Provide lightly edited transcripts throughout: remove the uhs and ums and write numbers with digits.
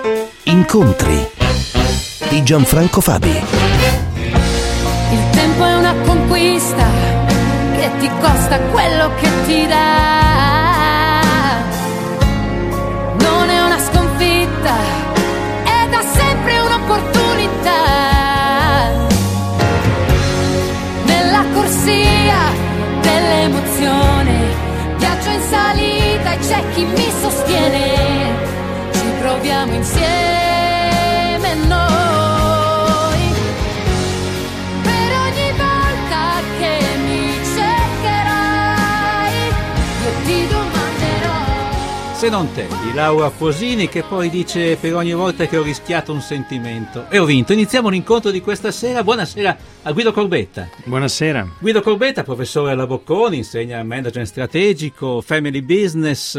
Incontri di Gianfranco Fabi. Il tempo è una conquista che ti costa quello che ti dà. Non è una sconfitta, è da sempre un'opportunità. Nella corsia dell'emozione viaggio in salita e c'è chi mi sostiene. Ci proviamo insieme noi. Per ogni volta che mi cercherai, io ti domanderò. Se non te, di Laura Posini, che poi dice: per ogni volta che ho rischiato un sentimento e ho vinto. Iniziamo l'incontro di questa sera. Buonasera a Guido Corbetta. Buonasera. Guido Corbetta, professore alla Bocconi, insegna management strategico, family business,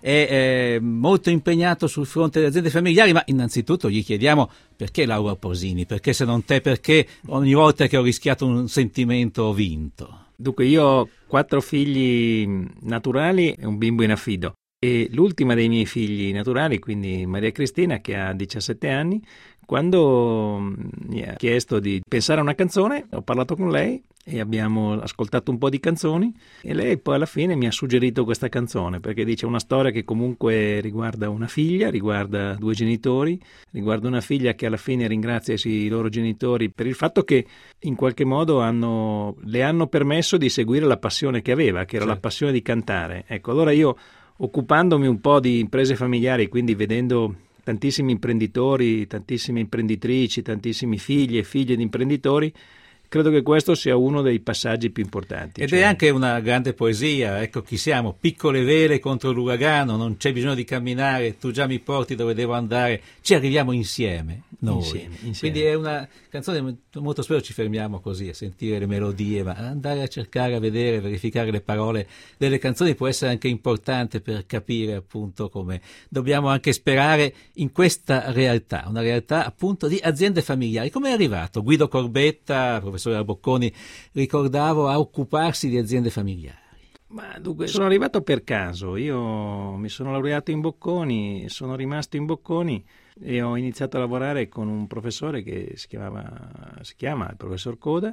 è molto impegnato sul fronte delle aziende familiari, ma innanzitutto gli chiediamo: perché Laura Posini? Perché se non te, perché ogni volta che ho rischiato un sentimento ho vinto? Dunque, io ho 4 figli naturali e un bimbo in affido. E l'ultima dei miei figli naturali, quindi Maria Cristina, che ha 17 anni, quando mi ha chiesto di pensare a una canzone, ho parlato con lei e abbiamo ascoltato un po' di canzoni e lei poi alla fine mi ha suggerito questa canzone, perché dice una storia che comunque riguarda una figlia, riguarda 2 genitori, riguarda una figlia che alla fine ringrazia i loro genitori per il fatto che in qualche modo le hanno permesso di seguire la passione che aveva, che era la passione di cantare. Ecco, allora io, occupandomi un po' di imprese familiari, quindi vedendo tantissimi imprenditori, tantissime imprenditrici, tantissimi figli e figlie di imprenditori, credo che questo sia uno dei passaggi più importanti. Ed è anche una grande poesia, ecco chi siamo, piccole vele contro l'uragano, non c'è bisogno di camminare, tu già mi porti dove devo andare, ci arriviamo insieme, noi. Insieme. Quindi è una canzone, molto spesso ci fermiamo così a sentire le melodie, ma andare a cercare, a vedere, verificare le parole delle canzoni può essere anche importante per capire appunto come dobbiamo anche sperare in questa realtà, una realtà appunto di aziende familiari. Come è arrivato Guido Corbetta, professore Bocconi, ricordavo, a occuparsi di aziende familiari? Ma dunque, sono arrivato per caso. Io mi sono laureato in Bocconi, sono rimasto in Bocconi e ho iniziato a lavorare con un professore che si chiama il professor Coda,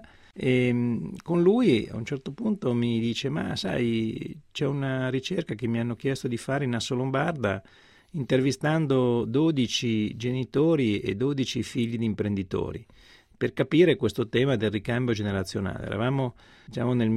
e con lui a un certo punto mi dice: ma sai, c'è una ricerca che mi hanno chiesto di fare in Assolombarda, intervistando 12 genitori e 12 figli di imprenditori, per capire questo tema del ricambio generazionale. Eravamo, diciamo, nel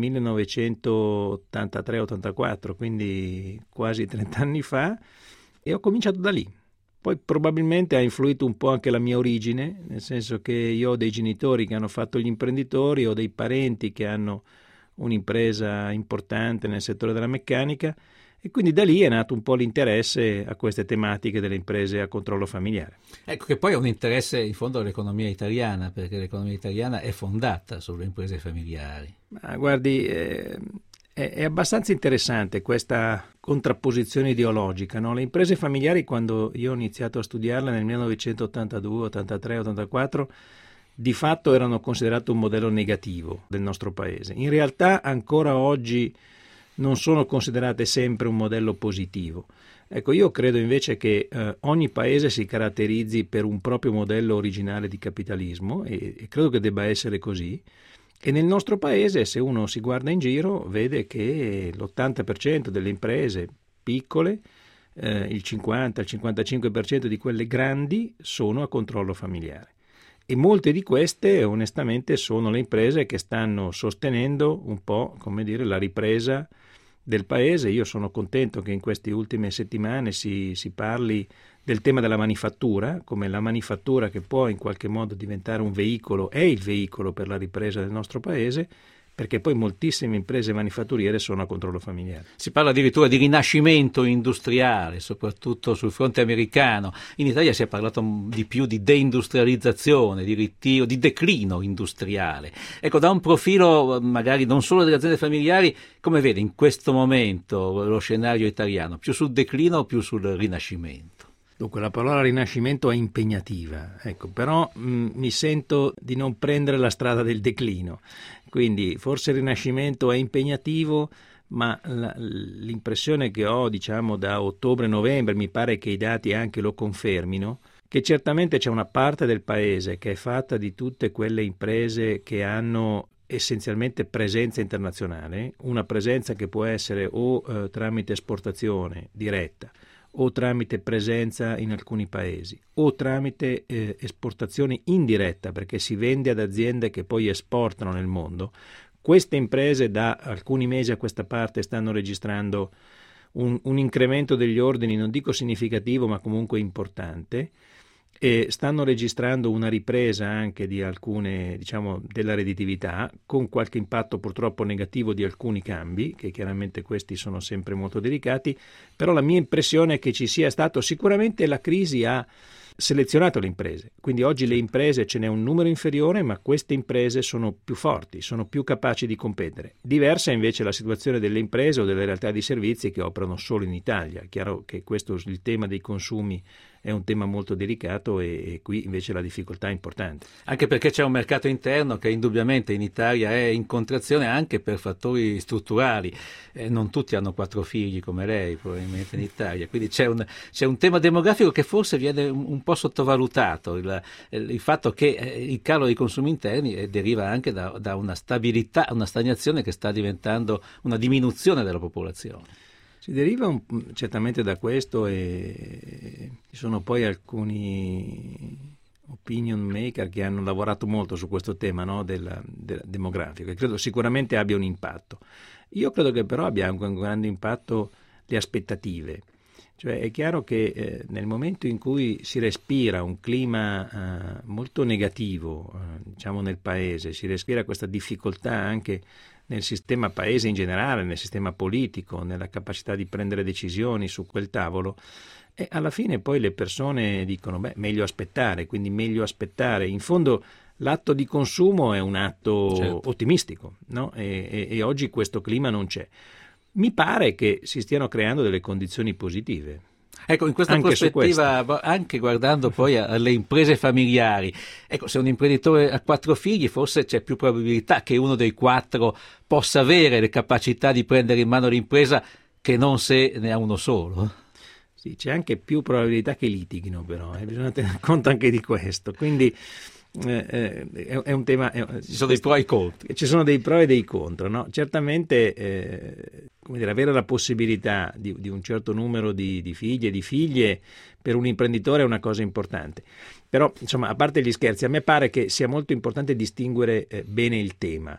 1983-84, quindi quasi 30 anni fa, e ho cominciato da lì. Poi probabilmente ha influito un po' anche la mia origine, nel senso che io ho dei genitori che hanno fatto gli imprenditori, ho dei parenti che hanno un'impresa importante nel settore della meccanica, e quindi da lì è nato un po' l'interesse a queste tematiche delle imprese a controllo familiare. Ecco che poi è un interesse in fondo all'economia italiana, perché l'economia italiana è fondata sulle imprese familiari. Ma guardi, è abbastanza interessante questa contrapposizione ideologica, no? Le imprese familiari, quando io ho iniziato a studiarle nel 1982, 83, 84, di fatto erano considerate un modello negativo del nostro paese. In realtà ancora oggi non sono considerate sempre un modello positivo. Ecco, io credo invece che ogni paese si caratterizzi per un proprio modello originale di capitalismo e credo che debba essere così. E nel nostro paese, se uno si guarda in giro, vede che l'80% delle imprese piccole, il 50, il 55% di quelle grandi sono a controllo familiare. E molte di queste, onestamente, sono le imprese che stanno sostenendo un po', come dire, la ripresa del paese. Io sono contento che in queste ultime settimane si parli del tema della manifattura, come la manifattura che può in qualche modo diventare un veicolo, è il veicolo per la ripresa del nostro paese, perché poi moltissime imprese manifatturiere sono a controllo familiare. Si parla addirittura di rinascimento industriale, soprattutto sul fronte americano. In Italia si è parlato di più di deindustrializzazione, di ritiro, di declino industriale. Ecco, da un profilo magari non solo delle aziende familiari, come vede in questo momento lo scenario italiano? Più sul declino o più sul rinascimento? Dunque, la parola rinascimento è impegnativa, ecco, però mi sento di non prendere la strada del declino. Quindi forse il rinascimento è impegnativo, ma l'impressione che ho, diciamo, da ottobre-novembre, mi pare che i dati anche lo confermino, che certamente c'è una parte del paese che è fatta di tutte quelle imprese che hanno essenzialmente presenza internazionale, una presenza che può essere o tramite esportazione diretta o tramite presenza in alcuni paesi o tramite esportazione indiretta, perché si vende ad aziende che poi esportano nel mondo. Queste imprese da alcuni mesi a questa parte stanno registrando un incremento degli ordini, non dico significativo ma comunque importante, e stanno registrando una ripresa anche di alcune, diciamo, della redditività, con qualche impatto purtroppo negativo di alcuni cambi, che chiaramente questi sono sempre molto delicati, però la mia impressione è che ci sia stato, sicuramente la crisi ha selezionato le imprese, quindi oggi le imprese ce n'è un numero inferiore, ma queste imprese sono più forti, sono più capaci di competere. Diversa è invece la situazione delle imprese o delle realtà di servizi che operano solo in Italia. È chiaro che questo, il tema dei consumi, è un tema molto delicato e qui invece la difficoltà è importante. Anche perché c'è un mercato interno che indubbiamente in Italia è in contrazione anche per fattori strutturali. Non tutti hanno 4 figli come lei probabilmente in Italia, quindi c'è un tema demografico che forse viene un po' sottovalutato, il fatto che il calo dei consumi interni deriva anche da una stabilità, una stagnazione che sta diventando una diminuzione della popolazione. Si deriva certamente da questo, e ci sono poi alcuni opinion maker che hanno lavorato molto su questo tema, no, del demografico, e credo sicuramente abbia un impatto. Io credo che però abbia anche un grande impatto le aspettative. Cioè è chiaro che nel momento in cui si respira un clima molto negativo, diciamo, nel paese, si respira questa difficoltà anche nel sistema paese in generale, nel sistema politico, nella capacità di prendere decisioni su quel tavolo, e alla fine poi le persone dicono meglio aspettare, quindi meglio aspettare. In fondo l'atto di consumo è un atto ottimistico, no? E oggi questo clima non c'è. Mi pare che si stiano creando delle condizioni positive. Ecco, in questa prospettiva, anche guardando poi alle imprese familiari, ecco, se un imprenditore ha 4 figli, forse c'è più probabilità che uno dei 4 possa avere le capacità di prendere in mano l'impresa che non se ne ha uno solo. Sì, c'è anche più probabilità che litighino, però, bisogna tener conto anche di questo. Quindi è un tema. Ci sono dei pro e dei contro. Ci sono dei pro e dei contro, no? Certamente avere la possibilità di un certo numero di figli e di figlie per un imprenditore è una cosa importante. Però, insomma, a parte gli scherzi, a me pare che sia molto importante distinguere bene il tema.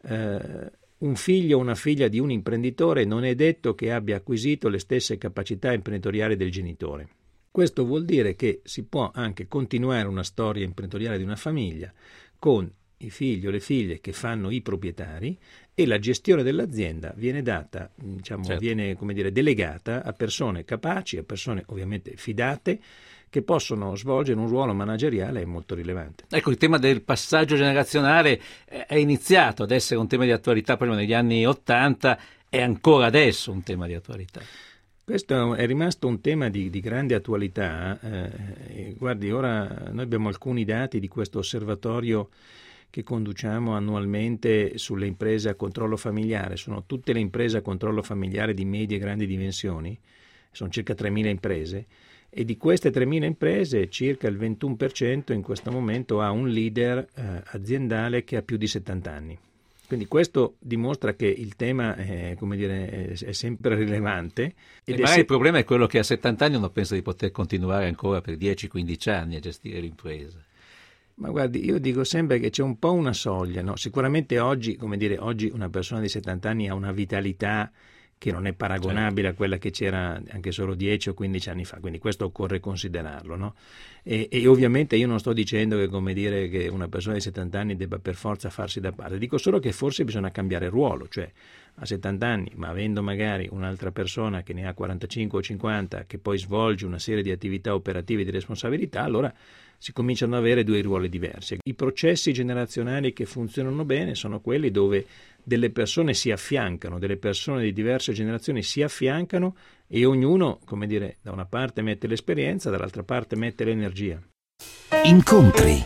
Un figlio o una figlia di un imprenditore non è detto che abbia acquisito le stesse capacità imprenditoriali del genitore. Questo vuol dire che si può anche continuare una storia imprenditoriale di una famiglia con i figli o le figlie che fanno i proprietari, e la gestione dell'azienda viene data, viene, come dire, delegata a persone capaci, a persone ovviamente fidate, che possono svolgere un ruolo manageriale molto rilevante. Ecco, il tema del passaggio generazionale è iniziato ad essere un tema di attualità prima negli anni '80, è ancora adesso un tema di attualità. Questo è rimasto un tema di grande attualità. Guardi, ora noi abbiamo alcuni dati di questo osservatorio che conduciamo annualmente sulle imprese a controllo familiare. Sono tutte le imprese a controllo familiare di medie e grandi dimensioni, sono circa 3.000 imprese, e di queste 3.000 imprese circa il 21% in questo momento ha un leader aziendale che ha più di 70 anni. Quindi questo dimostra che il tema è sempre rilevante. Il problema è quello che a 70 anni uno pensa di poter continuare ancora per 10-15 anni a gestire l'impresa. Ma guardi, io dico sempre che c'è un po' una soglia, no? Sicuramente oggi una persona di 70 anni ha una vitalità che non è paragonabile a quella che c'era anche solo 10 o 15 anni fa, quindi questo occorre considerarlo, no? E ovviamente io non sto dicendo che una persona di 70 anni debba per forza farsi da parte, dico solo che forse bisogna cambiare ruolo, cioè a 70 anni, ma avendo magari un'altra persona che ne ha 45 o 50 che poi svolge una serie di attività operative di responsabilità, allora si cominciano ad avere 2 ruoli diversi. I processi generazionali che funzionano bene sono quelli dove delle persone si affiancano, delle persone di diverse generazioni si affiancano e ognuno, da una parte mette l'esperienza, dall'altra parte mette l'energia. Incontri.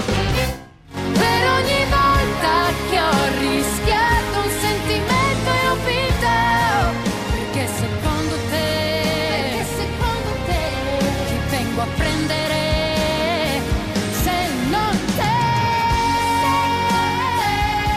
Per ogni volta che ho rischiato un sentimento e ho vinto, perché secondo te chi vengo a prendere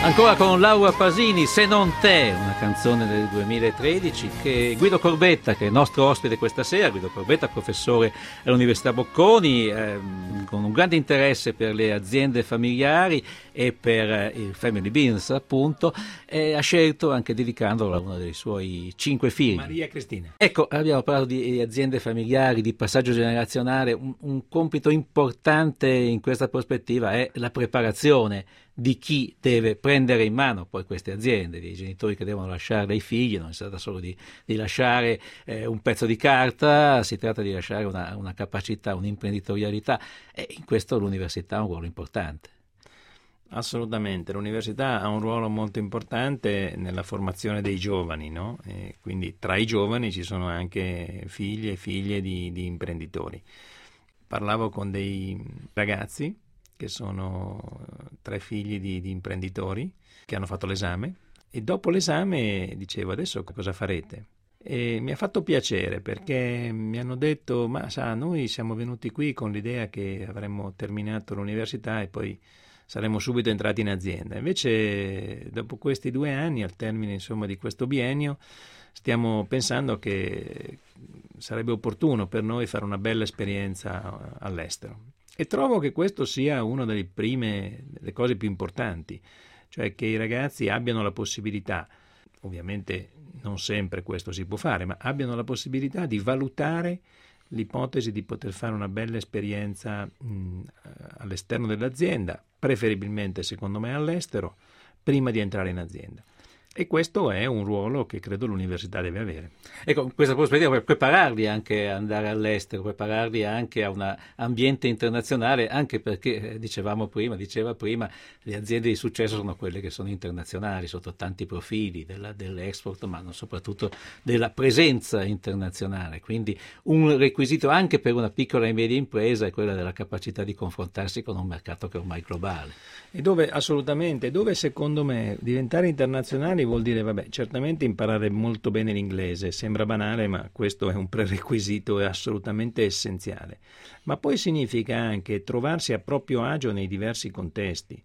Ancora con Laura Pasini, Se non te, una canzone del 2013 che Guido Corbetta, che è il nostro ospite questa sera, Guido Corbetta, professore all'Università Bocconi, con un grande interesse per le aziende familiari e per il Family Business appunto, ha scelto anche dedicandolo a uno dei suoi 5 figli. Maria Cristina. Ecco, abbiamo parlato di aziende familiari, di passaggio generazionale, un compito importante in questa prospettiva è la preparazione di chi deve prendere in mano poi queste aziende, dei genitori che devono lasciare ai figli. Non si tratta solo di lasciare un pezzo di carta, si tratta di lasciare una capacità, un'imprenditorialità, e in questo l'università ha un ruolo importante. Assolutamente, l'università ha un ruolo molto importante nella formazione dei giovani, no? E quindi tra i giovani ci sono anche figli e figlie di imprenditori. Parlavo con dei ragazzi che sono 3 figli di imprenditori che hanno fatto l'esame, e dopo l'esame dicevo: adesso cosa farete? E mi ha fatto piacere, perché mi hanno detto: ma sa, noi siamo venuti qui con l'idea che avremmo terminato l'università e poi saremmo subito entrati in azienda. Invece dopo questi 2 anni, al termine insomma di questo biennio, stiamo pensando che sarebbe opportuno per noi fare una bella esperienza all'estero. E trovo che questo sia una delle cose più importanti, cioè che i ragazzi abbiano la possibilità, ovviamente non sempre questo si può fare, ma abbiano la possibilità di valutare l'ipotesi di poter fare una bella esperienza all'esterno dell'azienda, preferibilmente secondo me all'estero, prima di entrare in azienda. E questo è un ruolo che credo l'università deve avere. Ecco, in questa prospettiva per prepararli anche ad andare all'estero, prepararli anche a un ambiente internazionale, anche perché diceva prima, le aziende di successo sono quelle che sono internazionali sotto tanti profili, dell'export, ma soprattutto della presenza internazionale. Quindi un requisito anche per una piccola e media impresa è quella della capacità di confrontarsi con un mercato che è ormai globale. E dove secondo me diventare internazionali vuol dire, certamente imparare molto bene l'inglese, sembra banale, ma questo è un prerequisito assolutamente essenziale. Ma poi significa anche trovarsi a proprio agio nei diversi contesti.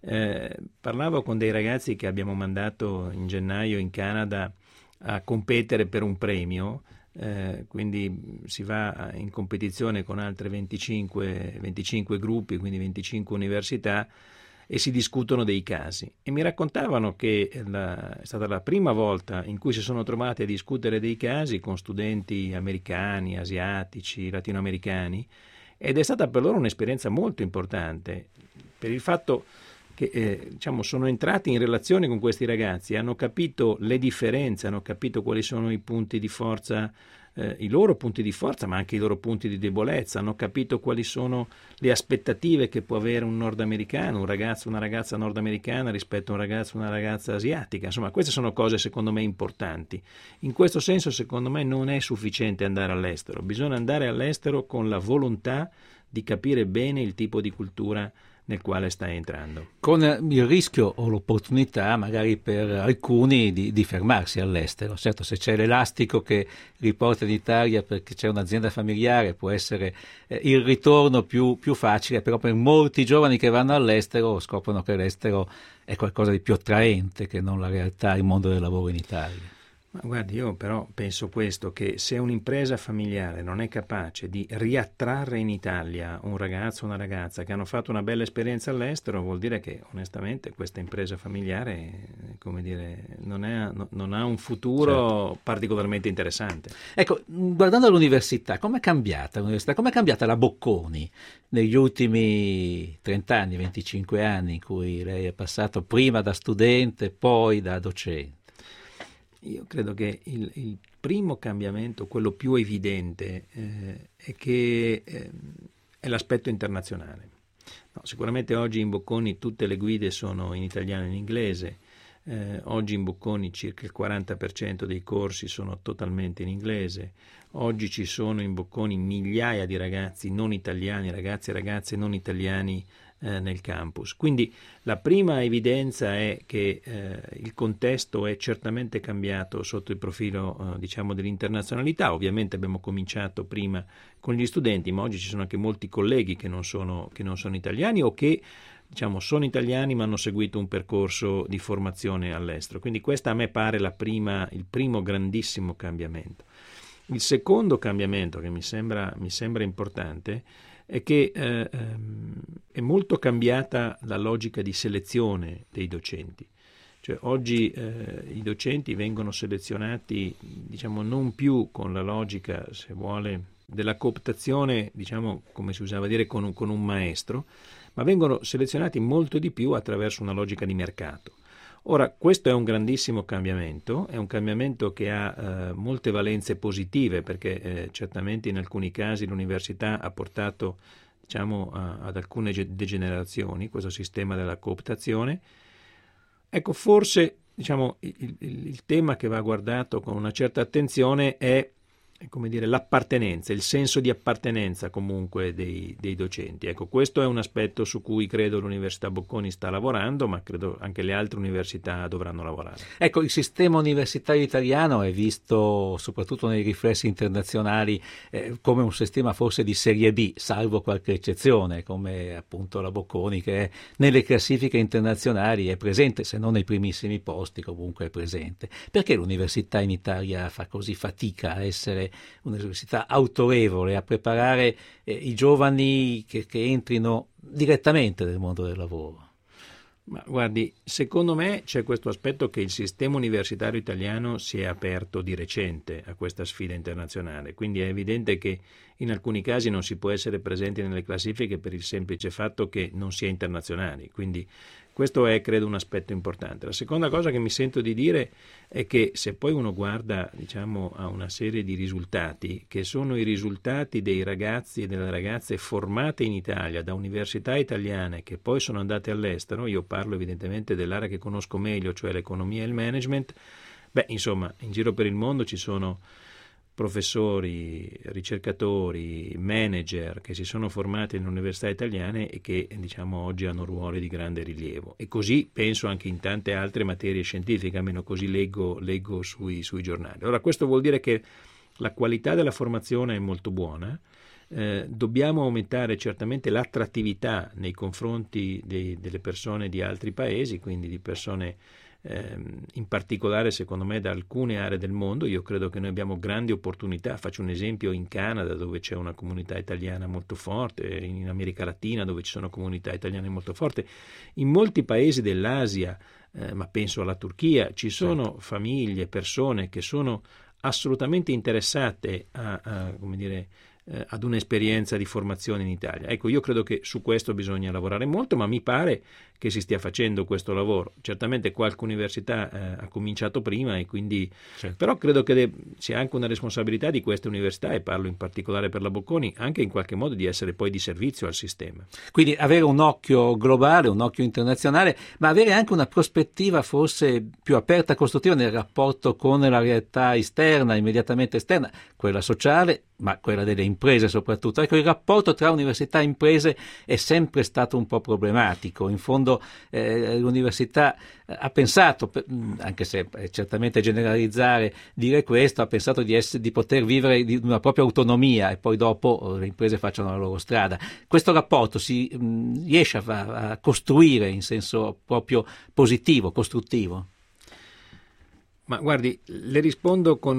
Parlavo con dei ragazzi che abbiamo mandato in gennaio in Canada a competere per un premio, quindi si va in competizione con altre 25 gruppi, quindi 25 università, e si discutono dei casi. E mi raccontavano che è stata la prima volta in cui si sono trovati a discutere dei casi con studenti americani, asiatici, latinoamericani, ed è stata per loro un'esperienza molto importante, per il fatto che sono entrati in relazione con questi ragazzi, hanno capito le differenze, hanno capito quali sono i punti di forza, i loro punti di forza, ma anche i loro punti di debolezza, hanno capito quali sono le aspettative che può avere un nordamericano, un ragazzo, una ragazza nordamericana rispetto a un ragazzo, una ragazza asiatica. Insomma, queste sono cose secondo me importanti. In questo senso, secondo me, non è sufficiente andare all'estero, bisogna andare all'estero con la volontà di capire bene il tipo di cultura nel quale sta entrando. Con il rischio o l'opportunità magari per alcuni di fermarsi all'estero. Certo, se c'è l'elastico che riporta in Italia perché c'è un'azienda familiare può essere il ritorno più facile, però per molti giovani che vanno all'estero scoprono che l'estero è qualcosa di più attraente che non la realtà, il mondo del lavoro in Italia. Ma guardi, io però penso questo, che se un'impresa familiare non è capace di riattrarre in Italia un ragazzo o una ragazza che hanno fatto una bella esperienza all'estero, vuol dire che onestamente questa impresa familiare, come dire, non ha un futuro particolarmente interessante. Ecco, guardando all'università, com'è cambiata l'università? Com'è cambiata la Bocconi negli ultimi 30 anni, 25 anni in cui lei è passato prima da studente, poi da docente? Io credo che il primo cambiamento, quello più evidente, è che è l'aspetto internazionale. No, sicuramente oggi in Bocconi tutte le guide sono in italiano e in inglese, oggi in Bocconi circa il 40% dei corsi sono totalmente in inglese, oggi ci sono in Bocconi migliaia di ragazzi non italiani, ragazzi e ragazze non italiani nel campus. Quindi la prima evidenza è che il contesto è certamente cambiato sotto il profilo dell'internazionalità. Ovviamente abbiamo cominciato prima con gli studenti, ma oggi ci sono anche molti colleghi che non sono italiani o che diciamo, sono italiani ma hanno seguito un percorso di formazione all'estero. Quindi questa a me pare il primo grandissimo cambiamento. Il secondo cambiamento che mi sembra importante è che è molto cambiata la logica di selezione dei docenti. Cioè, oggi i docenti vengono selezionati, diciamo, non più con la logica, se vuole, della cooptazione, diciamo, come si usava dire, con un maestro, ma vengono selezionati molto di più attraverso una logica di mercato. Ora, questo è un grandissimo cambiamento, è un cambiamento che ha molte valenze positive, perché certamente in alcuni casi l'università ha portato, diciamo, ad alcune degenerazioni, questo sistema della cooptazione. Ecco, forse, diciamo, il tema che va guardato con una certa attenzione è, come dire, l'appartenenza, il senso di appartenenza comunque dei docenti. Ecco, questo è un aspetto su cui credo l'Università Bocconi sta lavorando, ma credo anche le altre università dovranno lavorare. Ecco, il sistema universitario italiano è visto, soprattutto nei riflessi internazionali, come un sistema forse di serie B, salvo qualche eccezione, come appunto la Bocconi, che nelle classifiche internazionali è presente, se non nei primissimi posti, comunque è presente. Perché l'università in Italia fa così fatica a essere un'università autorevole, a preparare i giovani che entrino direttamente nel mondo del lavoro? Ma guardi, secondo me c'è questo aspetto che il sistema universitario italiano si è aperto di recente a questa sfida internazionale, quindi è evidente che in alcuni casi non si può essere presenti nelle classifiche per il semplice fatto che non si è internazionali, quindi questo è, credo, un aspetto importante. La seconda cosa che mi sento di dire è che se poi uno guarda, diciamo, a una serie di risultati che sono i risultati dei ragazzi e delle ragazze formate in Italia da università italiane che poi sono andate all'estero, io parlo evidentemente dell'area che conosco meglio, cioè l'economia e il management, insomma, in giro per il mondo ci sono professori, ricercatori, manager che si sono formati nelle università italiane e che, diciamo, oggi hanno ruoli di grande rilievo. E così penso anche in tante altre materie scientifiche, almeno così leggo sui giornali. Allora, questo vuol dire che la qualità della formazione è molto buona. Dobbiamo aumentare certamente l'attrattività nei confronti delle persone di altri paesi, quindi di persone in particolare secondo me da alcune aree del mondo. Io credo che noi abbiamo grandi opportunità, faccio un esempio in Canada dove c'è una comunità italiana molto forte, in America Latina dove ci sono comunità italiane molto forti, in molti paesi dell'Asia, ma penso alla Turchia, ci sono famiglie, persone che sono assolutamente interessate come dire, ad un'esperienza di formazione in Italia. Ecco, io credo che su questo bisogna lavorare molto, ma mi pare che si stia facendo questo lavoro. Certamente qualche università ha cominciato prima e quindi però credo che sia anche una responsabilità di queste università, e parlo in particolare per la Bocconi, anche in qualche modo di essere poi di servizio al sistema. Quindi avere un occhio globale, un occhio internazionale, ma avere anche una prospettiva forse più aperta, costruttiva nel rapporto con la realtà esterna, immediatamente esterna, quella sociale, ma quella delle imprese soprattutto. Ecco, il rapporto tra università e imprese è sempre stato un po' problematico. In fondo l'università ha pensato, anche se certamente generalizzare dire questo, ha pensato di poter vivere di una propria autonomia e poi dopo le imprese facciano la loro strada. Questo rapporto si riesce a costruire in senso proprio positivo, costruttivo? Ma guardi, le rispondo con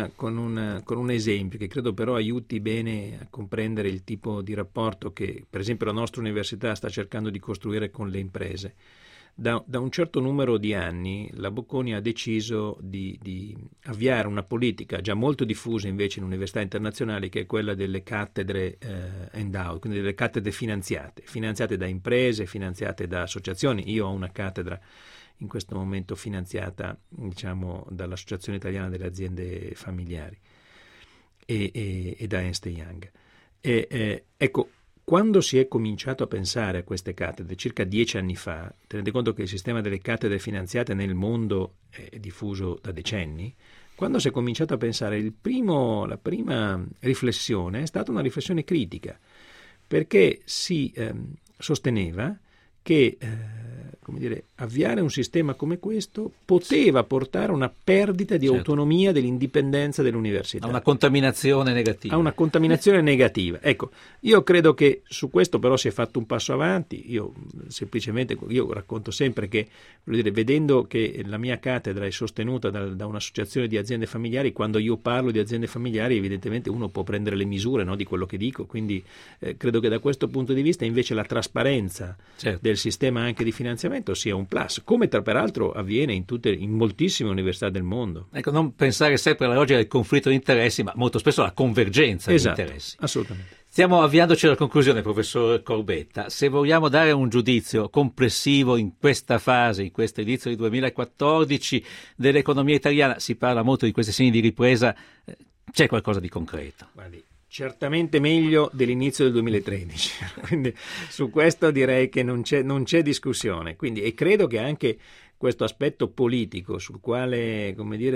un esempio che credo però aiuti bene a comprendere il tipo di rapporto che, per esempio, la nostra università sta cercando di costruire con le imprese. Da un certo numero di anni la Bocconi ha deciso di avviare una politica già molto diffusa invece in università internazionali, che è quella delle cattedre endowed, quindi delle cattedre finanziate da imprese, finanziate da associazioni. Io ho una cattedra in questo momento finanziata, diciamo, dall'Associazione Italiana delle Aziende Familiari e da Ernst & Young. Ecco, quando si è cominciato a pensare a queste cattedre, circa 10 anni fa, tenete conto che il sistema delle cattedre finanziate nel mondo è diffuso da decenni, quando si è cominciato a pensare, la prima riflessione è stata una riflessione critica, perché si sosteneva che avviare un sistema come questo poteva portare a una perdita di autonomia, dell'indipendenza dell'università. A una contaminazione negativa. A una contaminazione negativa. Ecco, io credo che su questo però si è fatto un passo avanti. Io racconto sempre che, vedendo che la mia cattedra è sostenuta da un'associazione di aziende familiari, quando io parlo di aziende familiari evidentemente uno può prendere le misure, no, di quello che dico, quindi credo che da questo punto di vista invece la trasparenza del sistema anche di finanziamento sia un plus, come peraltro avviene in moltissime università del mondo. Ecco, non pensare sempre alla logica del conflitto di interessi, ma molto spesso alla convergenza di interessi. Assolutamente. Stiamo avviandoci alla conclusione, professor Corbetta. Se vogliamo dare un giudizio complessivo in questa fase, in questo inizio di 2014 dell'economia italiana, si parla molto di questi segni di ripresa, c'è qualcosa di concreto? Guardi, certamente meglio dell'inizio del 2013, quindi su questo direi che non c'è discussione. E credo che anche questo aspetto politico sul quale,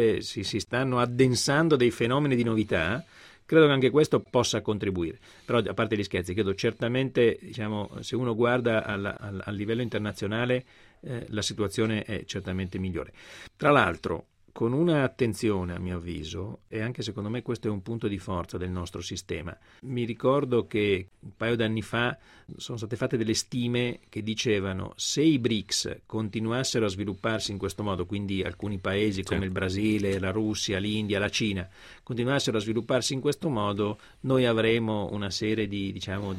si stanno addensando dei fenomeni di novità, credo che anche questo possa contribuire. Però, a parte gli scherzi, credo certamente, se uno guarda a livello internazionale, la situazione è certamente migliore. Tra l'altro, con una attenzione, a mio avviso, e anche secondo me questo è un punto di forza del nostro sistema. Mi ricordo che un paio d'anni fa sono state fatte delle stime che dicevano: se i BRICS continuassero a svilupparsi in questo modo, quindi alcuni paesi come il Brasile, la Russia, l'India, la Cina, continuassero a svilupparsi in questo modo, noi avremo una serie di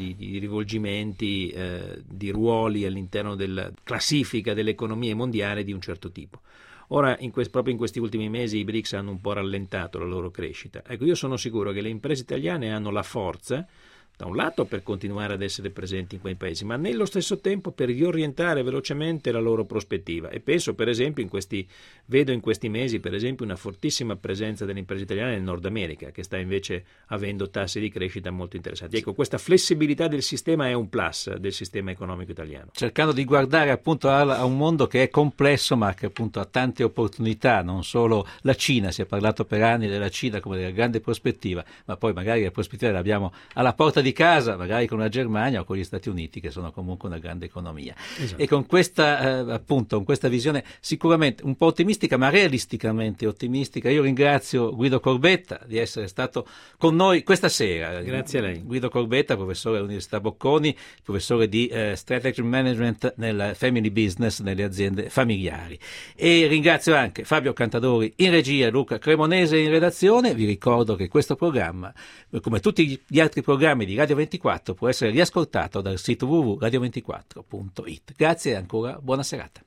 rivolgimenti, di ruoli all'interno della classifica delle economie mondiali di un certo tipo. Ora, proprio in questi ultimi mesi, i BRICS hanno un po' rallentato la loro crescita. Ecco, io sono sicuro che le imprese italiane hanno la forza, da un lato per continuare ad essere presenti in quei paesi, ma nello stesso tempo per riorientare velocemente la loro prospettiva. E penso, per esempio, vedo in questi mesi, per esempio, una fortissima presenza delle imprese italiane nel Nord America, che sta invece avendo tassi di crescita molto interessanti. Ecco, questa flessibilità del sistema è un plus del sistema economico italiano. Cercando di guardare appunto a un mondo che è complesso, ma che appunto ha tante opportunità, non solo la Cina, si è parlato per anni della Cina come della grande prospettiva, ma poi magari la prospettiva l'abbiamo alla porta di casa, magari con la Germania o con gli Stati Uniti, che sono comunque una grande economia. Esatto. E con questa con questa visione sicuramente un po' ottimistica, ma realisticamente ottimistica, io ringrazio Guido Corbetta di essere stato con noi questa sera. Grazie a lei. Guido Corbetta, professore all'Università Bocconi, professore di Strategic Management nel Family Business, nelle aziende familiari. E ringrazio anche Fabio Cantadori in regia, Luca Cremonese in redazione. Vi ricordo che questo programma, come tutti gli altri programmi di Radio 24, può essere riascoltato dal sito www.radio24.it. Grazie e ancora buona serata.